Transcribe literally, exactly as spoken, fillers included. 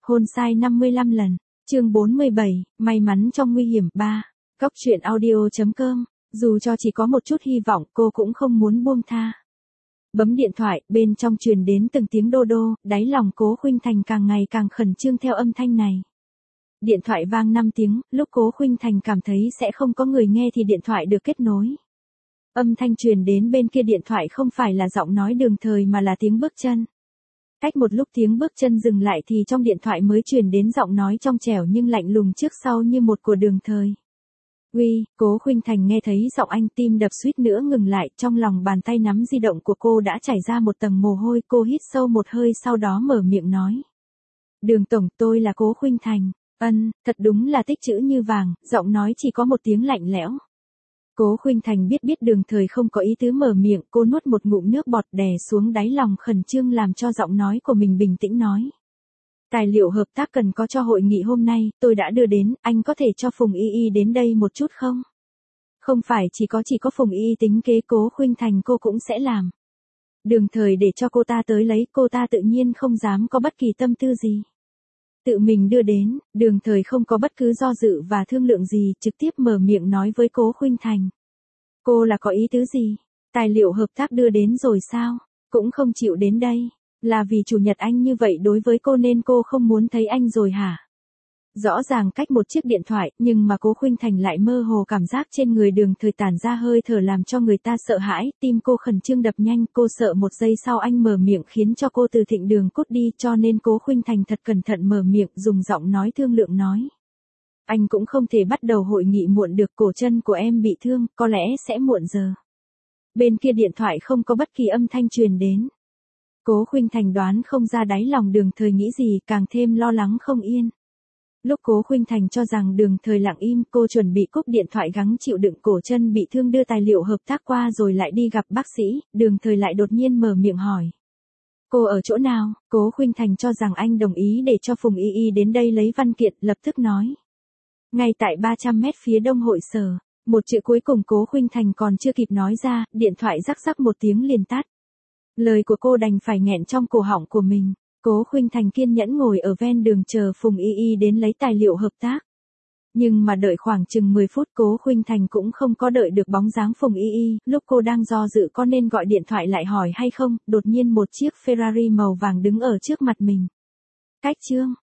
Hôn sai năm mươi lăm lần. Chương bốn mươi bảy, may mắn trong nguy hiểm ba. Cóc truyện audio chấm com. Dù cho chỉ có một chút hy vọng, cô cũng không muốn buông tha. Bấm điện thoại, bên trong truyền đến từng tiếng đô đô, đáy lòng Cố Khuynh Thành càng ngày càng khẩn trương theo âm thanh này. Điện thoại vang năm tiếng, lúc Cố Khuynh Thành cảm thấy sẽ không có người nghe thì điện thoại được kết nối. Âm thanh truyền đến bên kia điện thoại không phải là giọng nói Đường Thời mà là tiếng bước chân. Cách một lúc tiếng bước chân dừng lại thì trong điện thoại mới truyền đến giọng nói trong trẻo nhưng lạnh lùng trước sau như một của Đường Thời. Uy, Cố Khuynh Thành nghe thấy giọng anh, tim đập suýt nữa ngừng lại, trong lòng bàn tay nắm di động của cô đã chảy ra một tầng mồ hôi, cô hít sâu một hơi sau đó mở miệng nói. Đường tổng, tôi là Cố Khuynh Thành. Ân, thật đúng là tích chữ như vàng, giọng nói chỉ có một tiếng lạnh lẽo. Cố Khuynh Thành biết biết Đường Thời không có ý tứ mở miệng, cô nuốt một ngụm nước bọt đè xuống đáy lòng khẩn trương làm cho giọng nói của mình bình tĩnh nói. Tài liệu hợp tác cần có cho hội nghị hôm nay, tôi đã đưa đến, anh có thể cho Phùng Y Y đến đây một chút không? Không phải chỉ có chỉ có Phùng Y Y tính kế Cố Khuynh Thành cô cũng sẽ làm. Đường Thời để cho cô ta tới lấy, cô ta tự nhiên không dám có bất kỳ tâm tư gì. Tự mình đưa đến, Đường Thời không có bất cứ do dự và thương lượng gì, trực tiếp mở miệng nói với Cố Khuynh Thành. Cô là có ý tứ gì? Tài liệu hợp tác đưa đến rồi sao? Cũng không chịu đến đây. Là vì chủ nhật anh như vậy đối với cô nên cô không muốn thấy anh rồi hả? Rõ ràng cách một chiếc điện thoại, nhưng mà Cố Khuynh Thành lại mơ hồ cảm giác trên người Đường Thời tản ra hơi thở làm cho người ta sợ hãi, tim cô khẩn trương đập nhanh, cô sợ một giây sau anh mở miệng khiến cho cô từ Thịnh Đường cút đi, cho nên Cố Khuynh Thành thật cẩn thận mở miệng, dùng giọng nói thương lượng nói. Anh cũng không thể bắt đầu hội nghị muộn được, cổ chân của em bị thương, có lẽ sẽ muộn giờ. Bên kia điện thoại không có bất kỳ âm thanh truyền đến. Cố Khuynh Thành đoán không ra đáy lòng Đường Thời nghĩ gì, càng thêm lo lắng không yên. Lúc Cố Khuynh Thành cho rằng Đường Thời lặng im, cô chuẩn bị cúp điện thoại gắng chịu đựng cổ chân bị thương đưa tài liệu hợp tác qua rồi lại đi gặp bác sĩ, Đường Thời lại đột nhiên mở miệng hỏi. Cô ở chỗ nào? Cố Khuynh Thành cho rằng anh đồng ý để cho Phùng Y Y đến đây lấy văn kiện, lập tức nói. Ngay tại ba trăm mét phía đông hội sở, một chữ cuối cùng Cố Khuynh Thành còn chưa kịp nói ra, điện thoại rắc rắc một tiếng liền tắt. Lời của cô đành phải nghẹn trong cổ họng của mình. Cố Khuynh Thành kiên nhẫn ngồi ở ven đường chờ Phùng Y Y đến lấy tài liệu hợp tác. Nhưng mà đợi khoảng chừng mười phút Cố Khuynh Thành cũng không có đợi được bóng dáng Phùng Y Y, lúc cô đang do dự có nên gọi điện thoại lại hỏi hay không, đột nhiên một chiếc Ferrari màu vàng đứng ở trước mặt mình. Cách chương,